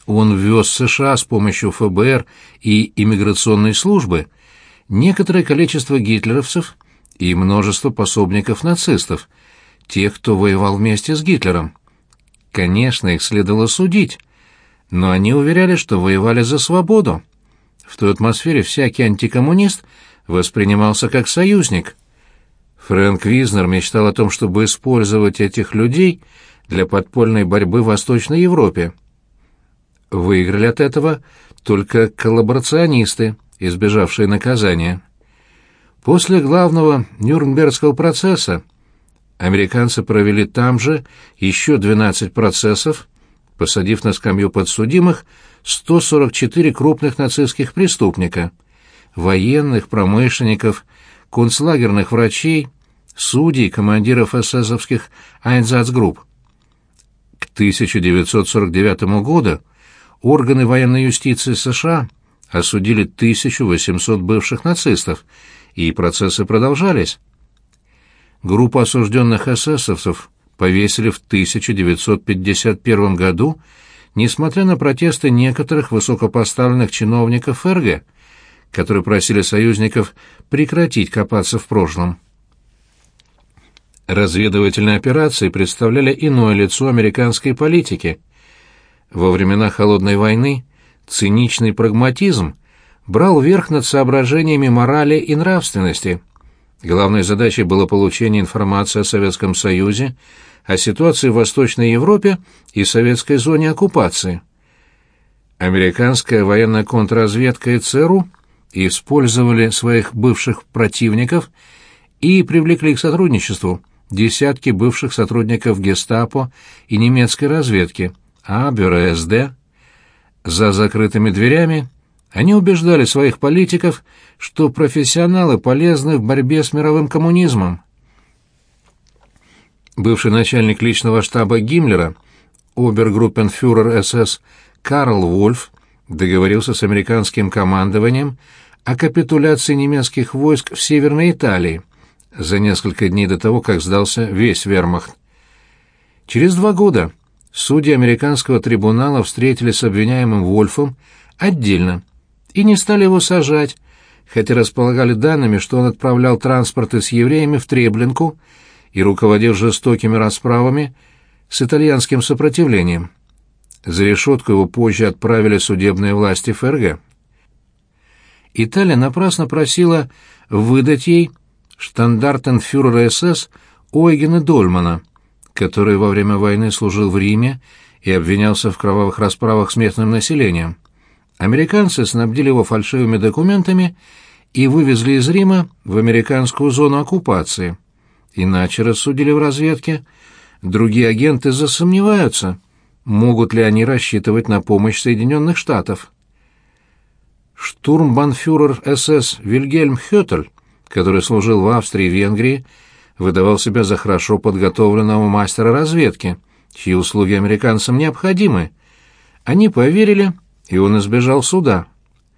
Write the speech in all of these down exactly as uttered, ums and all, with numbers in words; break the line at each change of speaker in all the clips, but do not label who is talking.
Он ввез в США с помощью эф бэ эр и иммиграционной службы некоторое количество гитлеровцев и множество пособников нацистов, тех, кто воевал вместе с Гитлером. Конечно, их следовало судить, но они уверяли, что воевали за свободу. В той атмосфере всякий антикоммунист воспринимался как союзник. Фрэнк Визнер мечтал о том, чтобы использовать этих людей для подпольной борьбы в Восточной Европе. Выиграли от этого только коллаборационисты, избежавшие наказания. После главного Нюрнбергского процесса американцы провели там же еще двенадцать процессов, посадив на скамью подсудимых сто сорок четыре крупных нацистских преступника, военных, промышленников, концлагерных врачей, судей, командиров эсэсовских айнзацгрупп. К тысяча девятьсот сорок девятому году органы военной юстиции США осудили тысячу восемьсот бывших нацистов, и процессы продолжались. Группу осужденных эсэсовцев повесили в тысяча девятьсот пятьдесят первом году, несмотря на протесты некоторых высокопоставленных чиновников эр гэ, которые просили союзников прекратить копаться в прошлом. Разведывательные операции представляли иное лицо американской политики. Во времена Холодной войны циничный прагматизм брал верх над соображениями морали и нравственности. Главной задачей было получение информации о Советском Союзе, о ситуации в Восточной Европе и советской зоне оккупации. Американская военная контрразведка и цэ эр у использовали своих бывших противников и привлекли к сотрудничеству десятки бывших сотрудников гестапо и немецкой разведки, а бюро эс дэ. За закрытыми дверями они убеждали своих политиков, что профессионалы полезны в борьбе с мировым коммунизмом. Бывший начальник личного штаба Гиммлера, обергруппенфюрер эс эс Карл Вольф, договорился с американским командованием о капитуляции немецких войск в Северной Италии за несколько дней до того, как сдался весь вермахт. Через два года судьи американского трибунала встретились с обвиняемым Вольфом отдельно и не стали его сажать, хотя располагали данными, что он отправлял транспорты с евреями в Треблинку и руководил жестокими расправами с итальянским сопротивлением. За решетку его позже отправили судебные власти эф эр гэ. Италия напрасно просила выдать ей штандартенфюрера эс эс Ойгена Дольмана, который во время войны служил в Риме и обвинялся в кровавых расправах с местным населением. Американцы снабдили его фальшивыми документами и вывезли из Рима в американскую зону оккупации. Иначе, рассудили в разведке, другие агенты засомневаются, могут ли они рассчитывать на помощь Соединенных Штатов. Штурмбанфюрер эс эс Вильгельм Хёттель, который служил в Австрии и Венгрии, выдавал себя за хорошо подготовленного мастера разведки, чьи услуги американцам необходимы. Они поверили, и он избежал суда.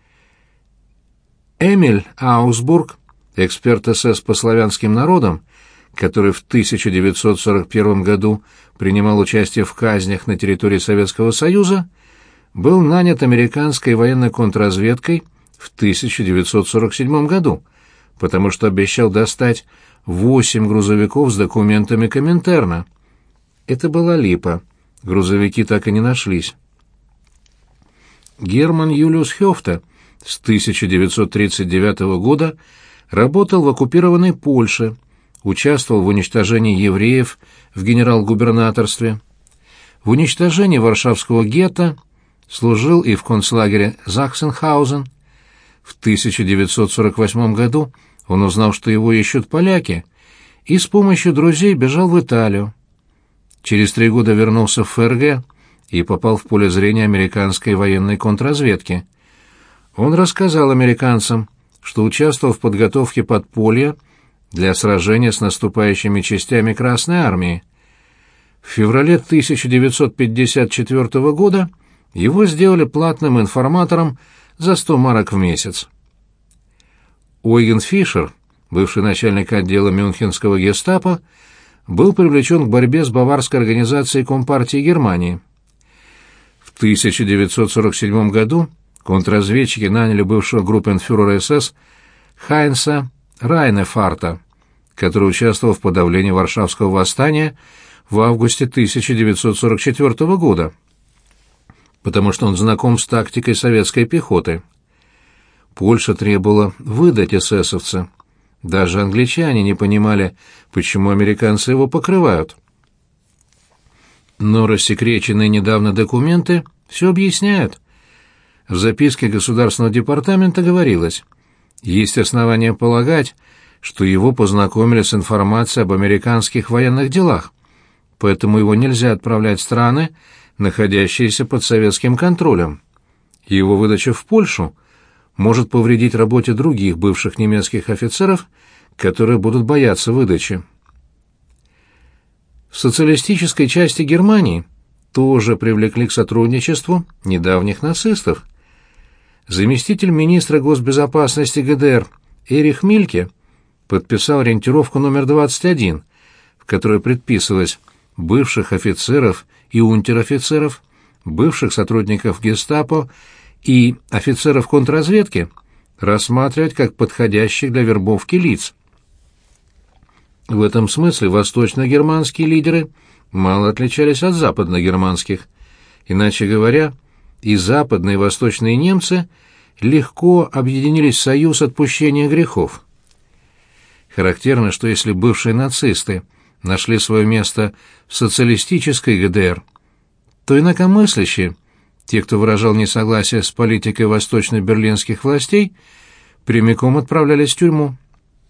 Эмиль Аусбург, эксперт эс эс по славянским народам, который в тысяча девятьсот сорок первом году принимал участие в казнях на территории Советского Союза, был нанят американской военной контрразведкой в тысяча девятьсот сорок седьмом году, потому что обещал достать восемь грузовиков с документами Коминтерна. Это была липа. Грузовики так и не нашлись. Герман Юлиус Хёфте с тысяча девятьсот тридцать девятого года работал в оккупированной Польше, участвовал в уничтожении евреев в генерал-губернаторстве. В уничтожении Варшавского гетто служил и в концлагере Захсенхаузен. В тысяча девятьсот сорок восьмом году он узнал, что его ищут поляки, и с помощью друзей бежал в Италию. Через три года вернулся в эф эр гэ и попал в поле зрения американской военной контрразведки. Он рассказал американцам, что участвовал в подготовке подполья для сражения с наступающими частями Красной Армии. В феврале тысяча девятьсот пятьдесят четвёртого года его сделали платным информатором за сто марок в месяц. Ойген Фишер, бывший начальник отдела мюнхенского гестапо, был привлечен к борьбе с баварской организацией Компартии Германии. В тысяча девятьсот сорок седьмом году контрразведчики наняли бывшего группенфюрера СС Хайнца Райнефарта, который участвовал в подавлении Варшавского восстания в августе тысяча девятьсот сорок четвёртого года, потому что он знаком с тактикой советской пехоты. Польша требовала выдать эсэсовца. Даже англичане не понимали, почему американцы его покрывают. Но рассекреченные недавно документы все объясняют. В записке Государственного департамента говорилось: есть основания полагать, что его познакомили с информацией об американских военных делах, поэтому его нельзя отправлять в страны, находящиеся под советским контролем. Его выдача в Польшу может повредить работе других бывших немецких офицеров, которые будут бояться выдачи. В социалистической части Германии тоже привлекли к сотрудничеству недавних нацистов. Заместитель министра госбезопасности ГДР Эрих Мильке подписал ориентировку номер двадцать один, в которой предписывалось бывших офицеров и унтер-офицеров, бывших сотрудников гестапо и офицеров контрразведки рассматривать как подходящих для вербовки лиц. В этом смысле восточно-германские лидеры мало отличались от западно-германских. Иначе говоря, и западные, и восточные немцы легко объединились в союз отпущения грехов. Характерно, что если бывшие нацисты нашли свое место в социалистической ГДР, то инакомыслящие, те, кто выражал несогласие с политикой восточно-берлинских властей, прямиком отправлялись в тюрьму.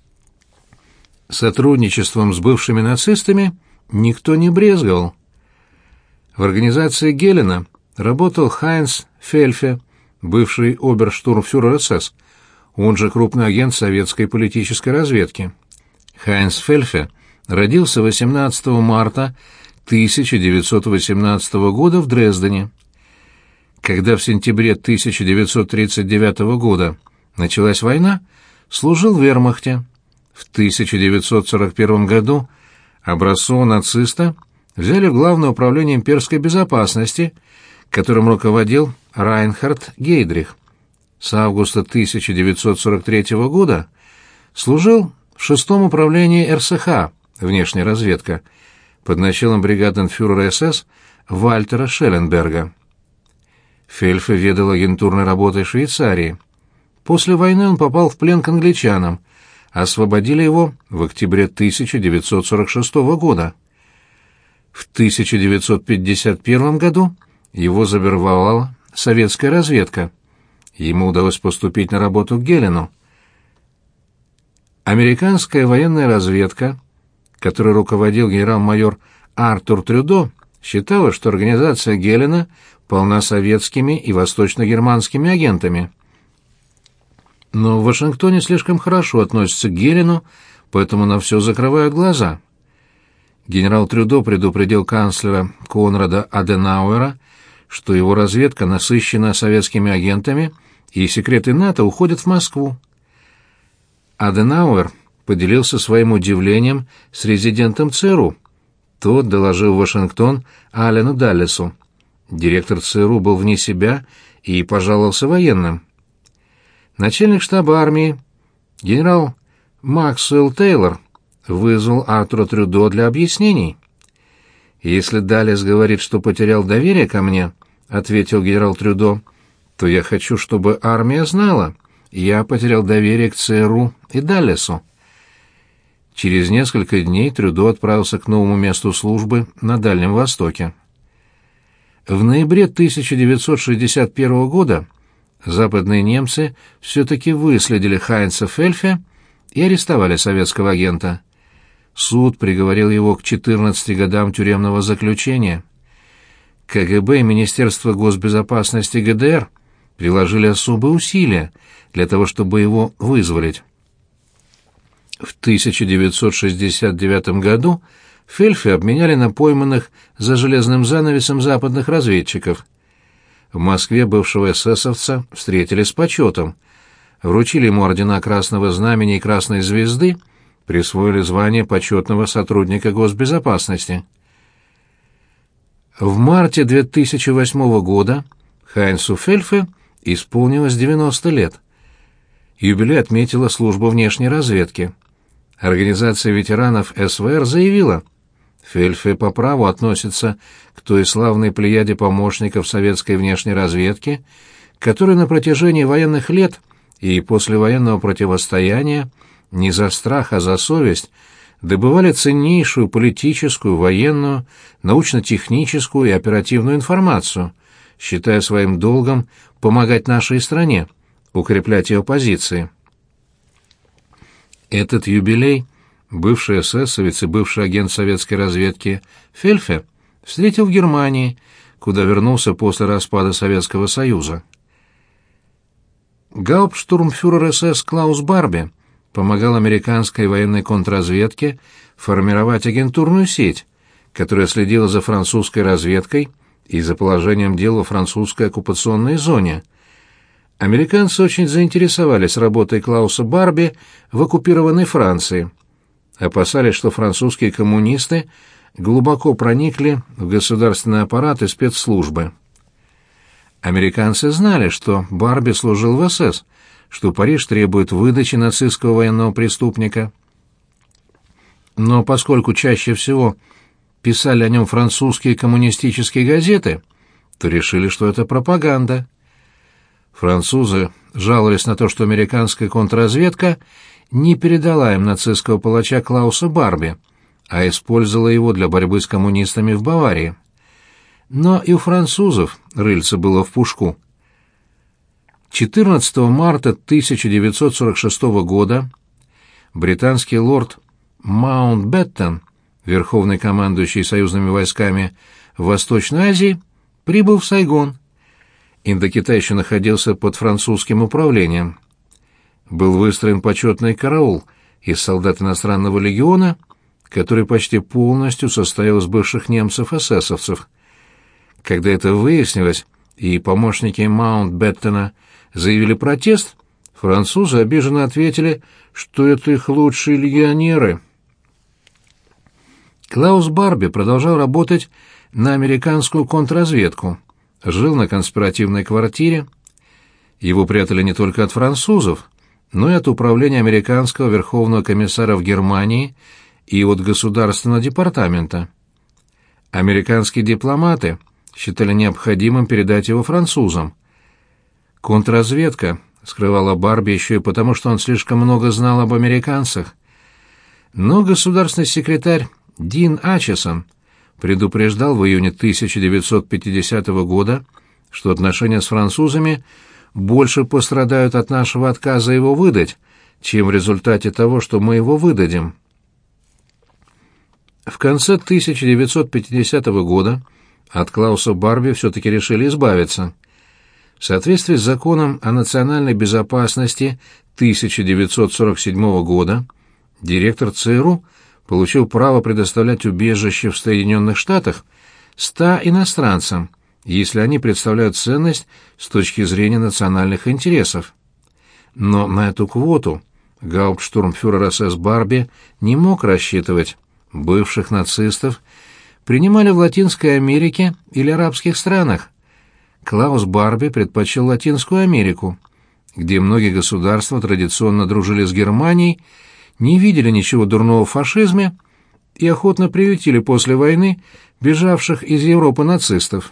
Сотрудничеством с бывшими нацистами никто не брезговал. В организации Гелена работал Хайнц Фельфе, бывший оберштурмфюрер СС, он же крупный агент советской политической разведки. Хайнц Фельфе родился восемнадцатого марта тысяча девятьсот восемнадцатого года в Дрездене. Когда в сентябре тысяча девятьсот тридцать девятого года началась война, служил в вермахте. В тысяча девятьсот сорок первом году образцового нациста взяли в Главное управление имперской безопасности, которым руководил Райнхард Гейдрих. С августа тысяча девятьсот сорок третьего года служил в шестом управлении эр эс ха, внешняя разведка, под началом бригаденфюрера СС Вальтера Шелленберга. Фельфе ведал агентурной работой в Швейцарии. После войны он попал в плен к англичанам, освободили его в октябре тысяча девятьсот сорок шестого года. В тысяча девятьсот пятьдесят первом году его завербовала советская разведка. Ему удалось поступить на работу к Гелену. Американская военная разведка, которой руководил генерал-майор Артур Трюдо, считала, что организация Гелена полна советскими и восточно-германскими агентами. Но в Вашингтоне слишком хорошо относятся к Гелену, поэтому на все закрывают глаза. Генерал Трюдо предупредил канцлера Конрада Аденауэра, что его разведка насыщена советскими агентами, и секреты НАТО уходят в Москву. Аденауэр поделился своим удивлением с резидентом ЦРУ. Тот доложил в Вашингтон Алену Даллесу. Директор ЦРУ был вне себя и пожаловался военным. Начальник штаба армии, генерал Максвелл Тейлор, вызвал Артура Трюдо для объяснений. «Если Даллес говорит, что потерял доверие ко мне, — ответил генерал Трюдо, — то я хочу, чтобы армия знала, я потерял доверие к ЦРУ и Даллесу». Через несколько дней Трюдо отправился к новому месту службы на Дальнем Востоке. В ноябре тысяча девятьсот шестьдесят первого года западные немцы все-таки выследили Хайнца Фельфе и арестовали советского агента. Суд приговорил его к четырнадцати годам тюремного заключения. КГБ и Министерство госбезопасности ГДР приложили особые усилия для того, чтобы его вызволить. В тысяча девятьсот шестьдесят девятом году Фельфе обменяли на пойманных за железным занавесом западных разведчиков. В Москве бывшего эсэсовца встретили с почетом, вручили ему ордена Красного Знамени и Красной Звезды, присвоили звание почетного сотрудника госбезопасности. В марте две тысячи восьмого года Хайнцу Фельфе исполнилось девяносто лет. Юбилей отметила служба внешней разведки. Организация ветеранов эс вэ эр заявила, Фельфе по праву относится к той славной плеяде помощников советской внешней разведки, которые на протяжении военных лет и после военного противостояния не за страх, а за совесть добывали ценнейшую политическую, военную, научно-техническую и оперативную информацию, считая своим долгом помогать нашей стране, укреплять ее позиции. Этот юбилей бывший эсэсовец и бывший агент советской разведки Фельфе встретил в Германии, куда вернулся после распада Советского Союза. Гауптштурмфюрер эс эс Клаус Барби помогал американской военной контрразведке формировать агентурную сеть, которая следила за французской разведкой и за положением дел во французской оккупационной зоне. Американцы очень заинтересовались работой Клауса Барби в оккупированной Франции, опасались, что французские коммунисты глубоко проникли в государственный аппарат и спецслужбы. Американцы знали, что Барби служил в эс эс, что Париж требует выдачи нацистского военного преступника. Но поскольку чаще всего писали о нем французские коммунистические газеты, то решили, что это пропаганда. Французы жаловались на то, что американская контрразведка не передала им нацистского палача Клауса Барби, а использовала его для борьбы с коммунистами в Баварии. Но и у французов рыльце было в пушку. четырнадцатого марта тысяча девятьсот сорок шестого года британский лорд Маунтбеттен, верховный командующий союзными войсками в Восточной Азии, прибыл в Сайгон. Индокитай еще находился под французским управлением. Был выстроен почетный караул из солдат иностранного легиона, который почти полностью состоял из бывших немцев-эсэсовцев. Когда это выяснилось, и помощники Маунтбеттена заявили протест, французы обиженно ответили, что это их лучшие легионеры. Клаус Барби продолжал работать на американскую контрразведку, жил на конспиративной квартире. Его прятали не только от французов, но и от управления американского верховного комиссара в Германии и от государственного департамента. Американские дипломаты считали необходимым передать его французам. Контрразведка скрывала Барби еще и потому, что он слишком много знал об американцах. Но государственный секретарь Дин Ачесон предупреждал в июне тысяча девятьсот пятидесятого года, что отношения с французами больше пострадают от нашего отказа его выдать, чем в результате того, что мы его выдадим. В конце тысяча девятьсот пятидесятого года от Клауса Барби все-таки решили избавиться. В соответствии с законом о национальной безопасности тысяча девятьсот сорок седьмого года директор ЦРУ получил право предоставлять убежище в Соединенных Штатах ста иностранцам, если они представляют ценность с точки зрения национальных интересов. Но на эту квоту гауптштурмфюрер эс эс Барби не мог рассчитывать. Бывших нацистов принимали в Латинской Америке или арабских странах. Клаус Барби предпочел Латинскую Америку, где многие государства традиционно дружили с Германией, не видели ничего дурного в фашизме и охотно приютили после войны бежавших из Европы нацистов.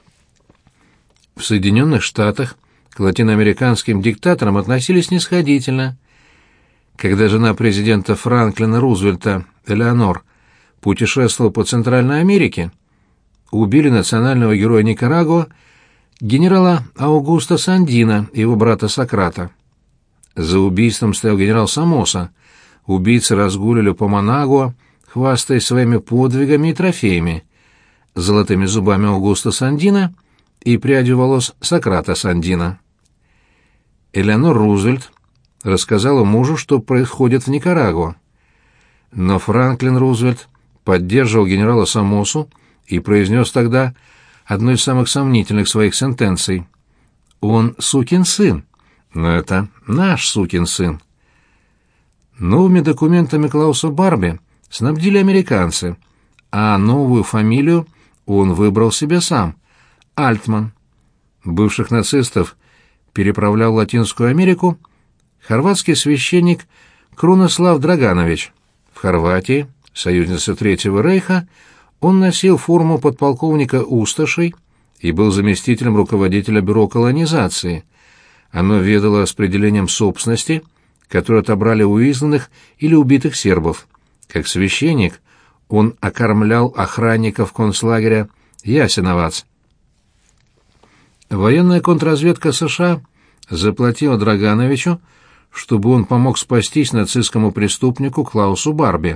В Соединенных Штатах к латиноамериканским диктаторам относились снисходительно. Когда жена президента Франклина Рузвельта, Элеонор, путешествовала по Центральной Америке, убили национального героя Никарагуа, генерала Аугусто Сандино и его брата Сократа. За убийством стоял генерал Сомоса. Убийцы разгуливали по Манагуа, хвастаясь своими подвигами и трофеями, золотыми зубами Аугусто Сандино и прядью волос Сократа Сандино. Элеонор Рузвельт рассказала мужу, что происходит в Никарагуа. Но Франклин Рузвельт поддерживал генерала Сомосу и произнес тогда одну из самых сомнительных своих сентенций. «Он сукин сын, но это наш сукин сын». Новыми документами Клауса Барби снабдили американцы, а новую фамилию он выбрал себе сам — Альтман. Бывших нацистов переправлял в Латинскую Америку хорватский священник Крунослав Драганович. В Хорватии, союзнице Третьего Рейха, он носил форму подполковника Усташей и был заместителем руководителя бюро колонизации. Оно ведало распределением собственности, которую отобрали у изгнанных или убитых сербов. Как священник он окормлял охранников концлагеря Ясеновац. Военная контрразведка США заплатила Драгановичу, чтобы он помог спастись нацистскому преступнику Клаусу Барби.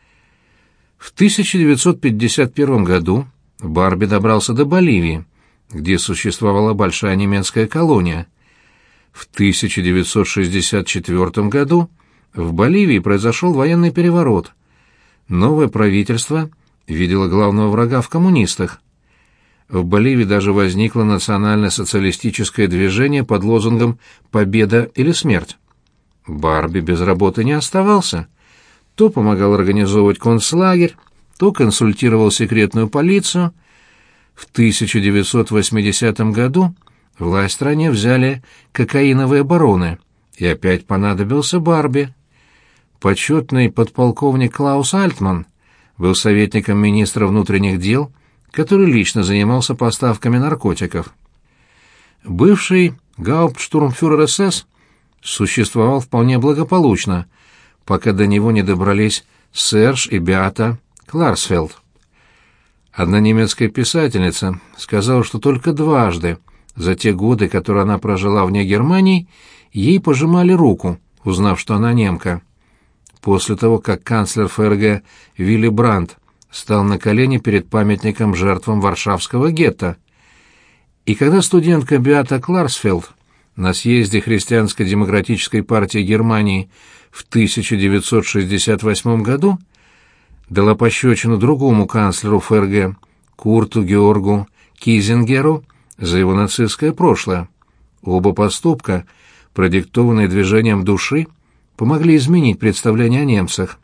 В тысяча девятьсот пятьдесят первом году Барби добрался до Боливии, где существовала большая немецкая колония. В тысяча девятьсот шестьдесят четвёртом году в Боливии произошел военный переворот. Новое правительство видело главного врага в коммунистах. В Боливии даже возникло национально-социалистическое движение под лозунгом «Победа или смерть». Барби без работы не оставался. То помогал организовывать концлагерь, то консультировал секретную полицию. В тысяча девятьсот восьмидесятом году власть в стране взяли кокаиновые бароны, и опять понадобился Барби. Почетный подполковник Клаус Альтман был советником министра внутренних дел, который лично занимался поставками наркотиков. Бывший гауптштурмфюрер СС существовал вполне благополучно, пока до него не добрались Серж и Беата Кларсфельд. Одна немецкая писательница сказала, что только дважды за те годы, которые она прожила вне Германии, ей пожимали руку, узнав, что она немка. После того, как канцлер ФРГ Вилли Брандт стал на колени перед памятником жертвам Варшавского гетто. И когда студентка Беата Кларсфельд на съезде Христианско-демократической партии Германии в тысяча девятьсот шестьдесят восьмом году дала пощечину другому канцлеру ФРГ Курту Георгу Кизингеру за его нацистское прошлое. Оба поступка, продиктованные движением души, помогли изменить представление о немцах.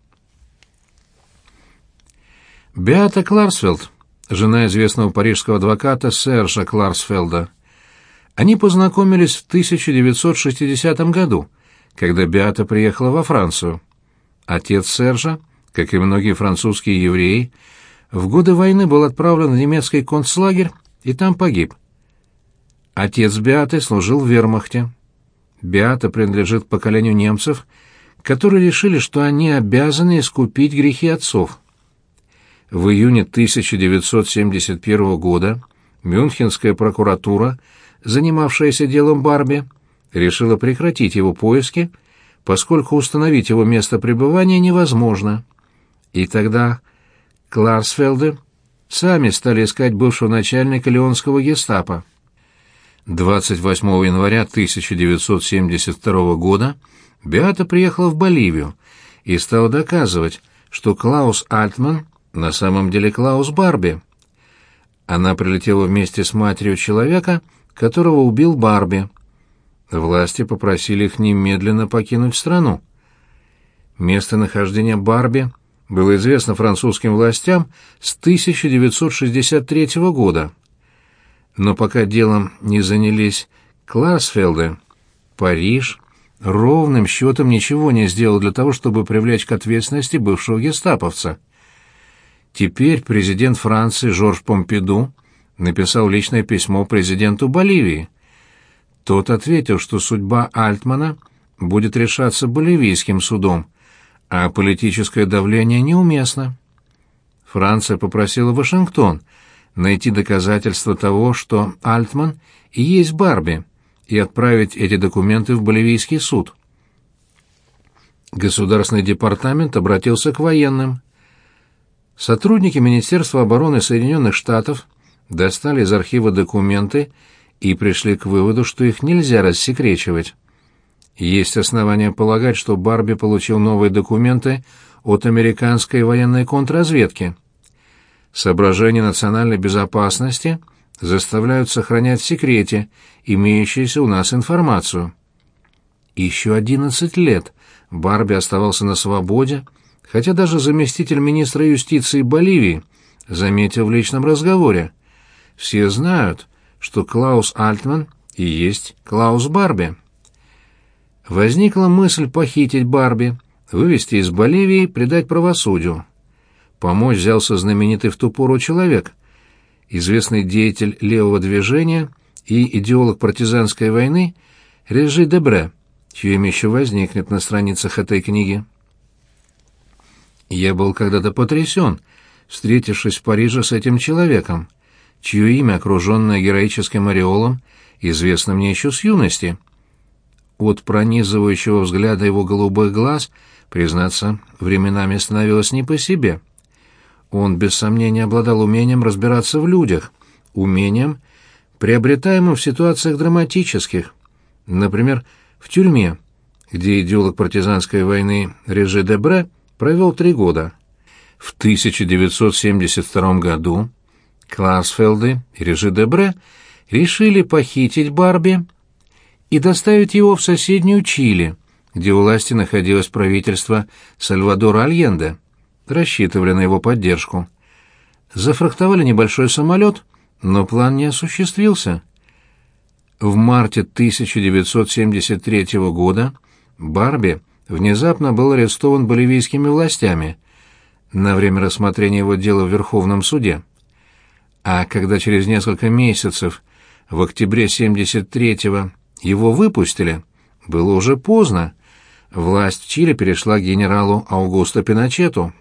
Беата Кларсфельд, жена известного парижского адвоката Сержа Кларсфельда. Они познакомились в тысяча девятьсот шестидесятом году, когда Беата приехала во Францию. Отец Сержа, как и многие французские евреи, в годы войны был отправлен в немецкий концлагерь и там погиб. Отец Беаты служил в вермахте. Беата принадлежит к поколению немцев, которые решили, что они обязаны искупить грехи отцов. В июне тысяча девятьсот семьдесят первого года Мюнхенская прокуратура, занимавшаяся делом Барби, решила прекратить его поиски, поскольку установить его место пребывания невозможно. И тогда Кларсфельды сами стали искать бывшего начальника леонского гестапо. двадцать восьмого января тысяча девятьсот семьдесят второго года Беата приехала в Боливию и стала доказывать, что Клаус Альтман на самом деле Клаус Барби. Она прилетела вместе с матерью человека, которого убил Барби. Власти попросили их немедленно покинуть страну. Местонахождение Барби было известно французским властям с тысяча девятьсот шестьдесят третьего года. Но пока делом не занялись Кларсфельды, Париж ровным счетом ничего не сделал для того, чтобы привлечь к ответственности бывшего гестаповца. Теперь президент Франции Жорж Помпиду написал личное письмо президенту Боливии. Тот ответил, что судьба Альтмана будет решаться боливийским судом, а политическое давление неуместно. Франция попросила Вашингтон найти доказательства того, что Альтман и есть Барби, и отправить эти документы в боливийский суд. Государственный департамент обратился к военным. Сотрудники Министерства обороны Соединенных Штатов достали из архива документы и пришли к выводу, что их нельзя рассекречивать. Есть основания полагать, что Барби получил новые документы от американской военной контрразведки. Соображения национальной безопасности заставляют сохранять в секрете имеющуюся у нас информацию. Еще одиннадцать лет Барби оставался на свободе, хотя даже заместитель министра юстиции Боливии заметил в личном разговоре. Все знают, что Клаус Альтман и есть Клаус Барби. Возникла мысль похитить Барби, вывести из Боливии, предать правосудию. Помочь взялся знаменитый в ту пору человек, известный деятель левого движения и идеолог партизанской войны Режи Дебре, чье имя еще возникнет на страницах этой книги. Я был когда-то потрясен, встретившись в Париже с этим человеком, чье имя, окруженное героическим ореолом, известно мне еще с юности. От пронизывающего взгляда его голубых глаз, признаться, временами становилось не по себе. Он, без сомнения, обладал умением разбираться в людях, умением, приобретаемым в ситуациях драматических, например, в тюрьме, где идеолог партизанской войны Режи Дебре провел три года. В тысяча девятьсот семьдесят втором году Кларсфелды и Режи Дебре решили похитить Барби и доставить его в соседнюю Чили, где у власти находилось правительство Сальвадора Альенде. Рассчитывали на его поддержку. Зафрахтовали небольшой самолет, но план не осуществился. В марте тысяча девятьсот семьдесят третьего года Барби внезапно был арестован боливийскими властями на время рассмотрения его дела в Верховном суде. А когда через несколько месяцев, в октябре семьдесят третьего, его выпустили, было уже поздно. Власть в Чили перешла к генералу Аугусто Пиночету.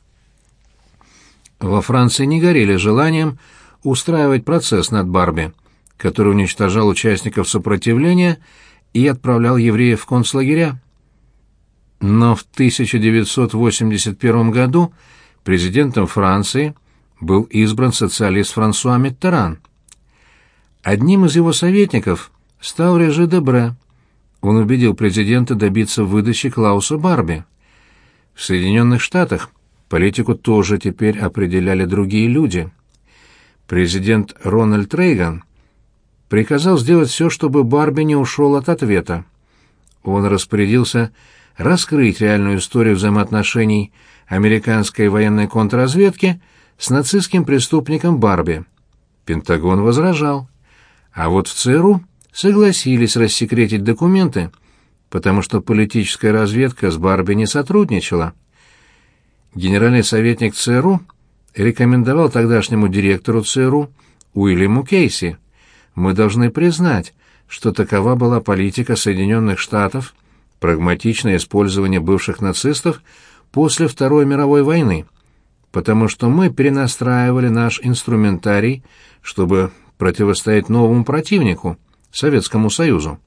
Во Франции не горели желанием устраивать процесс над Барби, который уничтожал участников сопротивления и отправлял евреев в концлагеря. Но в тысяча девятьсот восемьдесят первом году президентом Франции был избран социалист Франсуа Миттеран. Одним из его советников стал Режи Дебре. Он убедил президента добиться выдачи Клауса Барби. В Соединенных Штатах политику тоже теперь определяли другие люди. Президент Рональд Рейган приказал сделать все, чтобы Барби не ушел от ответа. Он распорядился раскрыть реальную историю взаимоотношений американской военной контрразведки с нацистским преступником Барби. Пентагон возражал. А вот в ЦРУ согласились рассекретить документы, потому что политическая разведка с Барби не сотрудничала. Генеральный советник ЦРУ рекомендовал тогдашнему директору ЦРУ Уильяму Кейси: «Мы должны признать, что такова была политика Соединенных Штатов, прагматичное использование бывших нацистов после Второй мировой войны, потому что мы перенастраивали наш инструментарий, чтобы противостоять новому противнику, Советскому Союзу».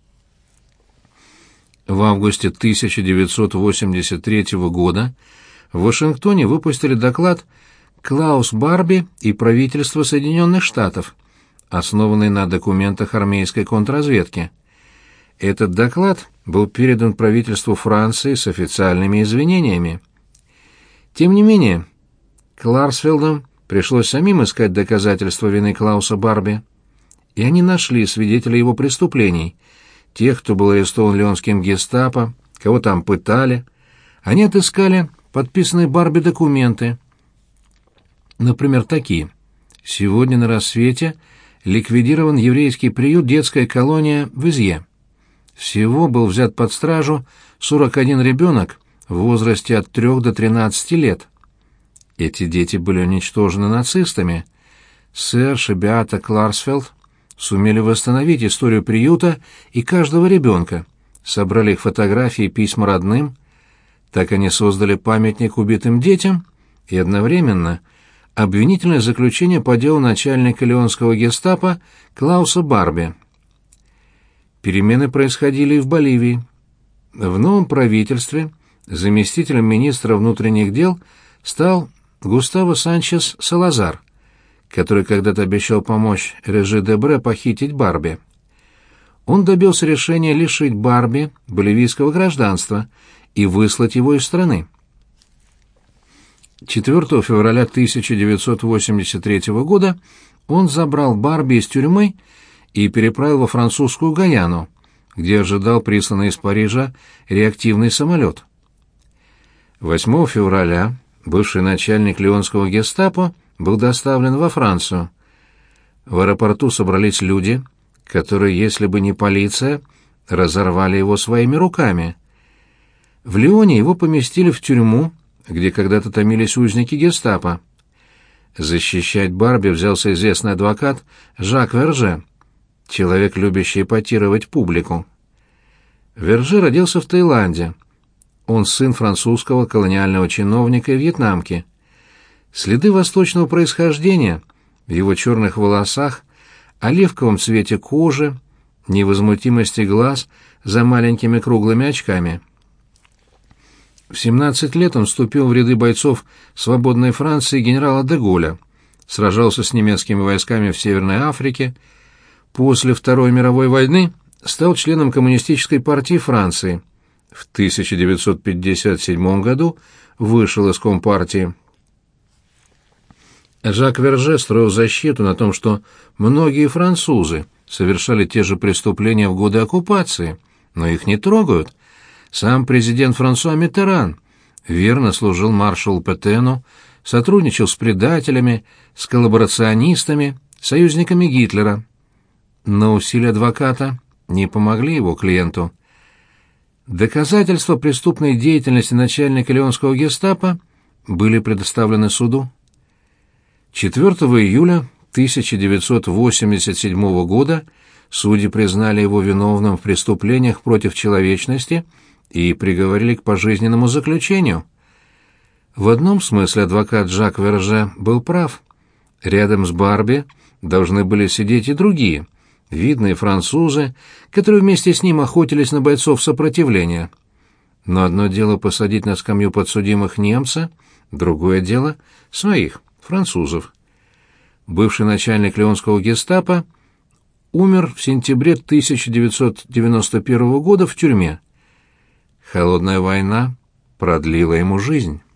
В августе тысяча девятьсот восемьдесят третьего года в Вашингтоне выпустили доклад «Клаус Барби и правительство Соединенных Штатов», основанный на документах армейской контрразведки. Этот доклад был передан правительству Франции с официальными извинениями. Тем не менее, Кларсфелдам пришлось самим искать доказательства вины Клауса Барби, и они нашли свидетелей его преступлений, тех, кто был арестован леонским гестапо, кого там пытали. Они отыскали подписанные Барби документы. Например, такие. Сегодня на рассвете ликвидирован еврейский приют «Детская колония» в Изье. Всего был взят под стражу сорок один ребенок в возрасте от трёх до тринадцати лет. Эти дети были уничтожены нацистами. Серж и Беата Кларсфелд сумели восстановить историю приюта и каждого ребенка, собрали их фотографии и письма родным. Так они создали памятник убитым детям и одновременно обвинительное заключение по делу начальника леонского гестапо Клауса Барби. Перемены происходили и в Боливии. В новом правительстве заместителем министра внутренних дел стал Густаво Санчес Салазар, который когда-то обещал помочь Режи Дебре похитить Барби. Он добился решения лишить Барби боливийского гражданства и выслать его из страны. четвёртого февраля тысяча девятьсот восемьдесят третьего года он забрал Барби из тюрьмы и переправил во французскую Гаяну, где ожидал присланный из Парижа реактивный самолет. восьмого февраля бывший начальник леонского гестапо был доставлен во Францию. В аэропорту собрались люди, которые, если бы не полиция, разорвали его своими руками. В Лионе его поместили в тюрьму, где когда-то томились узники гестапо. Защищать Барби взялся известный адвокат Жак Верже, человек, любящий эпатировать публику. Верже родился в Таиланде. Он сын французского колониального чиновника и вьетнамки. Следы восточного происхождения в его черных волосах, оливковом цвете кожи, невозмутимости глаз за маленькими круглыми очками. В семнадцать лет он вступил в ряды бойцов свободной Франции генерала де Голля, сражался с немецкими войсками в Северной Африке. После Второй мировой войны стал членом Коммунистической партии Франции. В тысяча девятьсот пятьдесят седьмом году вышел из Компартии. Жак Верже строил защиту на том, что многие французы совершали те же преступления в годы оккупации, но их не трогают. Сам президент Франсуа Миттеран верно служил маршалу Петену, сотрудничал с предателями, с коллаборационистами, союзниками Гитлера. Но усилия адвоката не помогли его клиенту. Доказательства преступной деятельности начальника лионского гестапо были предоставлены суду. четвёртого июля тысяча девятьсот восемьдесят седьмого года судьи признали его виновным в преступлениях против человечности и приговорили к пожизненному заключению. В одном смысле адвокат Жак Верже был прав. Рядом с Барби должны были сидеть и другие, видные французы, которые вместе с ним охотились на бойцов сопротивления. Но одно дело посадить на скамью подсудимых немца, другое дело — своих, французов. Бывший начальник лионского гестапо умер в сентябре тысяча девятьсот девяносто первого года в тюрьме. Холодная война продлила ему жизнь.